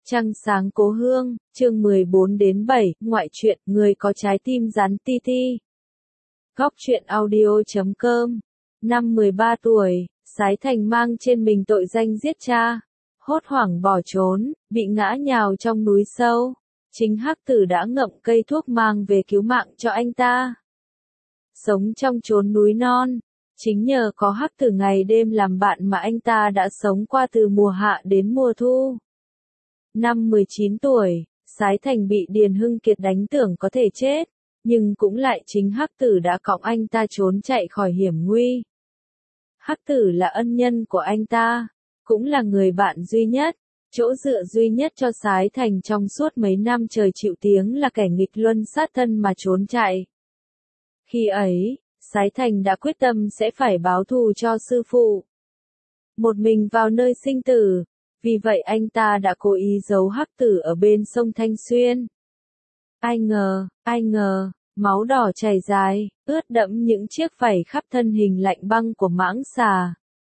Trăng sáng cố hương, chương 14-7, ngoại truyện, người có trái tim rắn ti ti. Góc truyện audio.com. Năm 13 tuổi, Sái Thành mang trên mình tội danh giết cha. Hốt hoảng bỏ trốn, bị ngã nhào trong núi sâu. Chính Hắc Tử đã ngậm cây thuốc mang về cứu mạng cho anh ta. Sống trong chốn núi non, chính nhờ có Hắc Tử ngày đêm làm bạn mà anh ta đã sống qua từ mùa hạ đến mùa thu. Năm 19 tuổi, Sái Thành bị Điền Hưng Kiệt đánh tưởng có thể chết, nhưng cũng lại chính Hắc Tử đã cõng anh ta trốn chạy khỏi hiểm nguy. Hắc Tử là ân nhân của anh ta, cũng là người bạn duy nhất, chỗ dựa duy nhất cho Sái Thành trong suốt mấy năm trời chịu tiếng là kẻ nghịch luân sát thân mà trốn chạy. Khi ấy, Sái Thành đã quyết tâm sẽ phải báo thù cho sư phụ. Một mình vào nơi sinh tử. Vì vậy anh ta đã cố ý giấu Hắc Tử ở bên sông Thanh Xuyên. Ai ngờ, máu đỏ chảy dài, ướt đẫm những chiếc vảy khắp thân hình lạnh băng của mãng xà.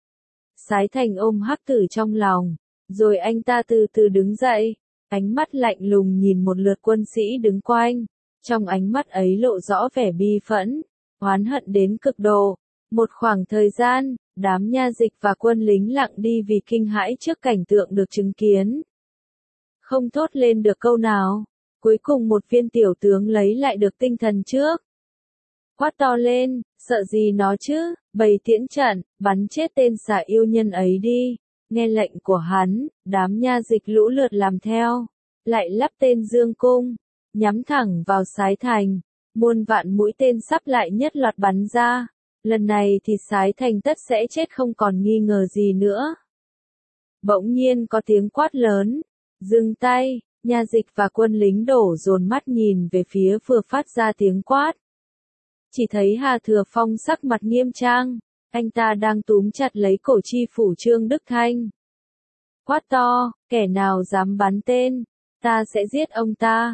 Sái Thành ôm Hắc Tử trong lòng, rồi anh ta từ từ đứng dậy, ánh mắt lạnh lùng nhìn một lượt quân sĩ đứng quanh. Trong ánh mắt ấy lộ rõ vẻ bi phẫn, oán hận đến cực độ. Một khoảng thời gian, đám nha dịch và quân lính lặng đi vì kinh hãi trước cảnh tượng được chứng kiến. Không thốt lên được câu nào, cuối cùng một viên tiểu tướng lấy lại được tinh thần trước. Quát to lên, sợ gì nó chứ, bày tiễn trận, bắn chết tên xà yêu nhân ấy đi. Nghe lệnh của hắn, đám nha dịch lũ lượt làm theo, lại lắp tên dương cung, nhắm thẳng vào Sái Thành. Muôn vạn mũi tên sắp lại nhất loạt bắn ra. Lần này thì Sái Thành tất sẽ chết không còn nghi ngờ gì nữa. Bỗng nhiên có tiếng quát lớn, dừng tay, nha dịch và quân lính đổ dồn mắt nhìn về phía vừa phát ra tiếng quát. Chỉ thấy Hà Thừa Phong sắc mặt nghiêm trang, anh ta đang túm chặt lấy cổ chi phủ Trương Đức Thanh. Quát to, kẻ nào dám bắn tên, ta sẽ giết ông ta.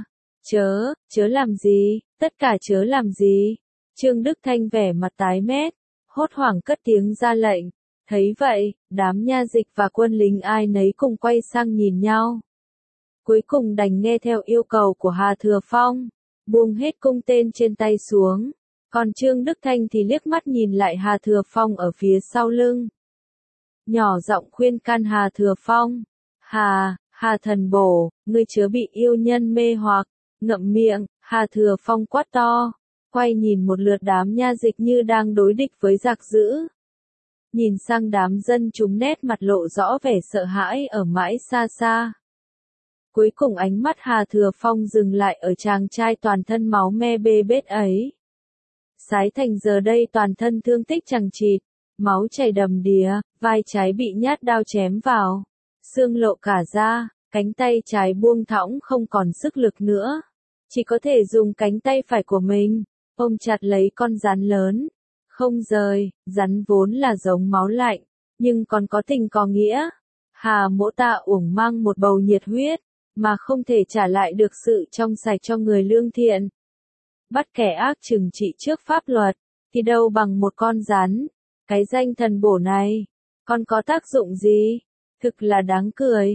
Chớ làm gì, tất cả chớ làm gì. Trương Đức Thanh vẻ mặt tái mét, hốt hoảng cất tiếng ra lệnh. Thấy vậy, đám nha dịch và quân lính ai nấy cùng quay sang nhìn nhau. Cuối cùng đành nghe theo yêu cầu của Hà Thừa Phong, buông hết cung tên trên tay xuống. Còn Trương Đức Thanh thì liếc mắt nhìn lại Hà Thừa Phong ở phía sau lưng. Nhỏ giọng khuyên can Hà Thừa Phong. Hà thần bổ, ngươi chớ bị yêu nhân mê hoặc. Ngậm miệng, Hà Thừa Phong quát to. Quay nhìn một lượt đám nha dịch như đang đối địch với giặc dữ. Nhìn sang đám dân chúng nét mặt lộ rõ vẻ sợ hãi ở mãi xa xa. Cuối cùng ánh mắt Hà Thừa Phong dừng lại ở chàng trai toàn thân máu me bê bết ấy. Sái Thành giờ đây toàn thân thương tích chằng chịt, máu chảy đầm đìa, vai trái bị nhát đao chém vào, xương lộ cả da, cánh tay trái buông thõng không còn sức lực nữa. Chỉ có thể dùng cánh tay phải của mình ôm chặt lấy con rắn lớn, không rời. Rắn vốn là giống máu lạnh, nhưng còn có tình có nghĩa. Hà Mỗ ta uổng mang một bầu nhiệt huyết, mà không thể trả lại được sự trong sạch cho người lương thiện. Bắt kẻ ác trừng trị trước pháp luật, thì đâu bằng một con rắn. Cái danh thần bổ này, còn có tác dụng gì? Thực là đáng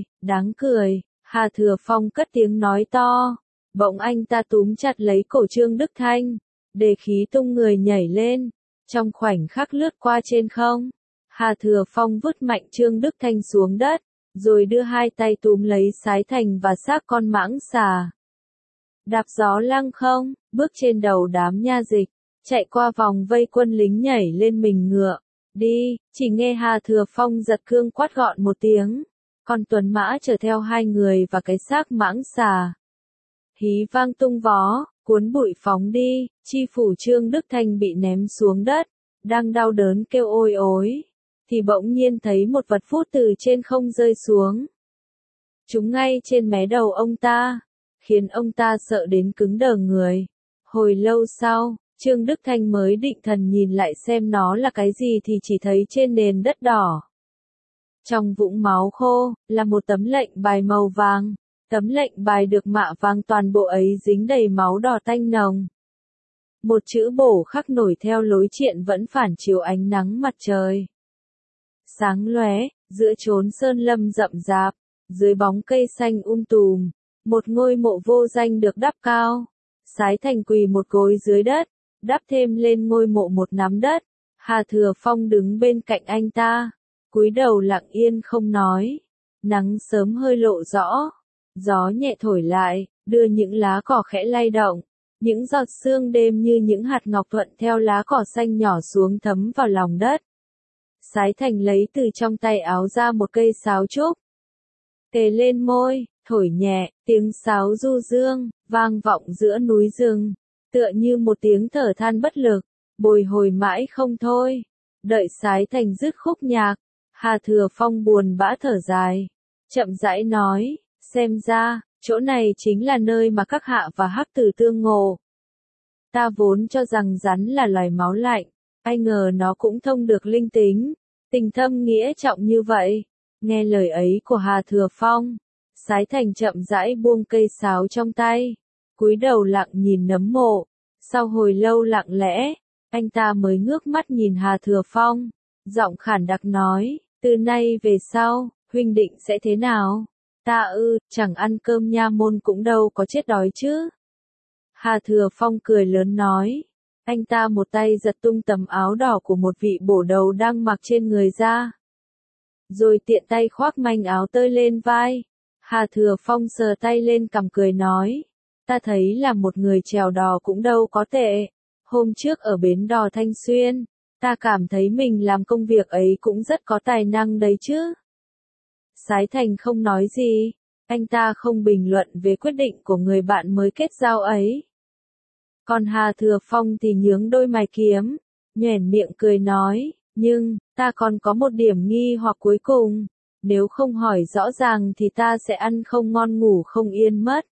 cười. Hà Thừa Phong cất tiếng nói to. Bỗng anh ta túm chặt lấy cổ Trương Đức Thanh, để khí tung người nhảy lên, trong khoảnh khắc lướt qua trên không. Hà Thừa Phong vứt mạnh Trương Đức Thanh xuống đất, rồi đưa hai tay túm lấy Sái Thành và xác con mãng xà. Đạp gió lăng không, bước trên đầu đám nha dịch, chạy qua vòng vây quân lính nhảy lên mình ngựa. Đi, chỉ nghe Hà Thừa Phong giật cương quát gọn một tiếng. Con tuấn mã chở theo hai người và cái xác mãng xà. Hí vang tung vó, cuốn bụi phóng đi, chi phủ Trương Đức Thanh bị ném xuống đất, đang đau đớn kêu ôi ối, thì bỗng nhiên thấy một vật phút từ trên không rơi xuống. Trúng ngay trên mé đầu ông ta, khiến ông ta sợ đến cứng đờ người. Hồi lâu sau, Trương Đức Thanh mới định thần nhìn lại xem nó là cái gì thì chỉ thấy trên nền đất đỏ. Trong vũng máu khô, là một tấm lệnh bài màu vàng. Tấm lệnh bài được mạ vàng toàn bộ ấy dính đầy máu đỏ tanh nồng. Một chữ bổ khắc nổi theo lối triện vẫn phản chiếu ánh nắng mặt trời. Sáng lóe, giữa chốn sơn lâm rậm rạp, dưới bóng cây xanh tùm, một ngôi mộ vô danh được đắp cao. Sái Thành quỳ một gối dưới đất, đắp thêm lên ngôi mộ một nắm đất. Hà Thừa Phong đứng bên cạnh anh ta, cúi đầu lặng yên không nói. Nắng sớm hơi lộ rõ, gió nhẹ thổi lại, đưa những lá cỏ khẽ lay động. Những giọt sương đêm như những hạt ngọc thuận theo lá cỏ xanh nhỏ xuống thấm vào lòng đất. Sái Thành lấy từ trong tay áo ra một cây sáo trúc. Kề lên môi, thổi nhẹ, tiếng sáo du dương, vang vọng giữa núi rừng. Tựa như một tiếng thở than bất lực, bồi hồi mãi không thôi. Đợi Sái Thành dứt khúc nhạc, Hà Thừa Phong buồn bã thở dài. Chậm rãi nói, xem ra, chỗ này chính là nơi mà các hạ và hắc tử tương ngộ. Ta vốn cho rằng rắn là loài máu lạnh, ai ngờ nó cũng thông được linh tính, tình thâm nghĩa trọng như vậy. Nghe lời ấy của Hà Thừa Phong, Sái Thành chậm rãi buông cây sáo trong tay, cúi đầu lặng nhìn nấm mộ. Sau hồi lâu lặng lẽ, anh ta mới ngước mắt nhìn Hà Thừa Phong, giọng khản đặc nói, từ nay về sau, huynh định sẽ thế nào? Ta chẳng ăn cơm nha môn cũng đâu có chết đói chứ. Hà Thừa Phong cười lớn nói. Anh ta một tay giật tung tấm áo đỏ của một vị bổ đầu đang mặc trên người ra. Rồi tiện tay khoác manh áo tơi lên vai. Hà Thừa Phong sờ tay lên cằm cười nói. Ta thấy là một người chèo đò cũng đâu có tệ. Hôm trước ở bến đò Thanh Xuyên, ta cảm thấy mình làm công việc ấy cũng rất có tài năng đấy chứ. Sái Thành không nói gì, anh ta không bình luận về quyết định của người bạn mới kết giao ấy. Còn Hà Thừa Phong thì nhướng đôi mày kiếm, nhoẻn miệng cười nói, nhưng, ta còn có một điểm nghi hoặc cuối cùng, nếu không hỏi rõ ràng thì ta sẽ ăn không ngon ngủ không yên mất.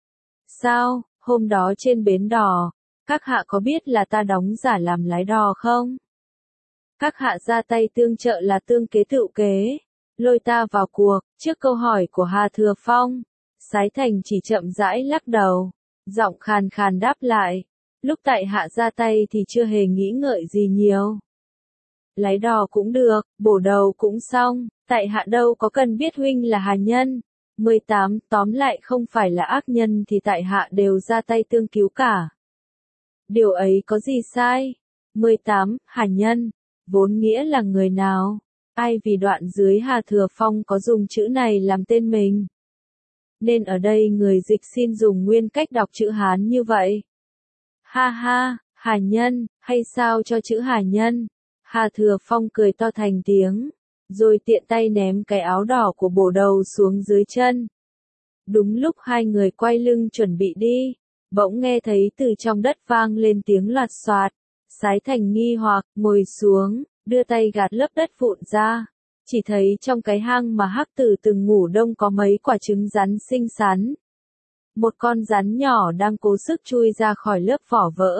Sao, hôm đó trên bến đò, các hạ có biết là ta đóng giả làm lái đò không? Các hạ ra tay tương trợ là tương kế tựu kế, lôi ta vào cuộc. Trước câu hỏi của Hà Thừa Phong, Sái Thành chỉ chậm rãi lắc đầu, giọng khàn khàn đáp lại, lúc tại hạ ra tay thì chưa hề nghĩ ngợi gì nhiều. Lái đò cũng được, bổ đầu cũng xong, tại hạ đâu có cần biết huynh là hà nhân. 18. Tóm lại không phải là ác nhân thì tại hạ đều ra tay tương cứu cả. Điều ấy có gì sai? 18. Hà nhân, vốn nghĩa là người nào? Ai vì đoạn dưới Hà Thừa Phong có dùng chữ này làm tên mình. Nên ở đây người dịch xin dùng nguyên cách đọc chữ Hán như vậy. Ha ha, hà nhân, hay sao cho chữ hà nhân? Hà Thừa Phong cười to thành tiếng, rồi tiện tay ném cái áo đỏ của bổ đầu xuống dưới chân. Đúng lúc hai người quay lưng chuẩn bị đi, bỗng nghe thấy từ trong đất vang lên tiếng loạt soạt. Sái Thành nghi hoặc, ngồi xuống, đưa tay gạt lớp đất vụn ra. Chỉ thấy trong cái hang mà hắc tử từng ngủ đông có mấy quả trứng rắn xinh xắn. Một con rắn nhỏ đang cố sức chui ra khỏi lớp vỏ vỡ.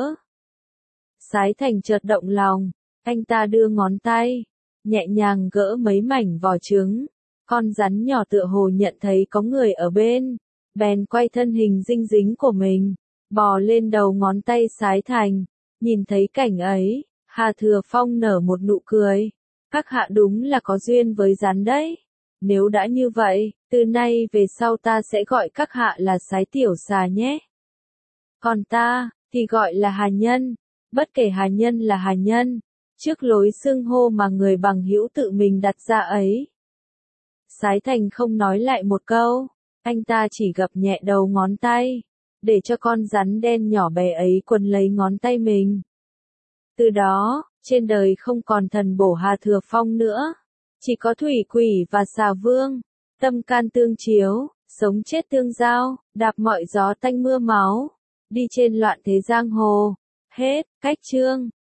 Sái Thành chợt động lòng, anh ta đưa ngón tay, nhẹ nhàng gỡ mấy mảnh vỏ trứng. Con rắn nhỏ tựa hồ nhận thấy có người ở bên, bèn quay thân hình dinh dính của mình, bò lên đầu ngón tay Sái Thành. Nhìn thấy cảnh ấy, Hà Thừa Phong nở một nụ cười. Các hạ đúng là có duyên với rắn đấy. Nếu đã như vậy, từ nay về sau ta sẽ gọi các hạ là Sái tiểu xà nhé. Còn ta, thì gọi là hà nhân. Bất kể hà nhân là hà nhân, trước lối xưng hô mà người bằng hữu tự mình đặt ra ấy. Sái Thành không nói lại một câu, anh ta chỉ gập nhẹ đầu ngón tay, để cho con rắn đen nhỏ bé ấy quấn lấy ngón tay mình. Từ đó, trên đời không còn thần bổ Hà Thừa Phong nữa, chỉ có thủy quỷ và xà vương, tâm can tương chiếu, sống chết tương giao, đạp mọi gió tanh mưa máu, đi trên loạn thế giang hồ. Hết, cách chương.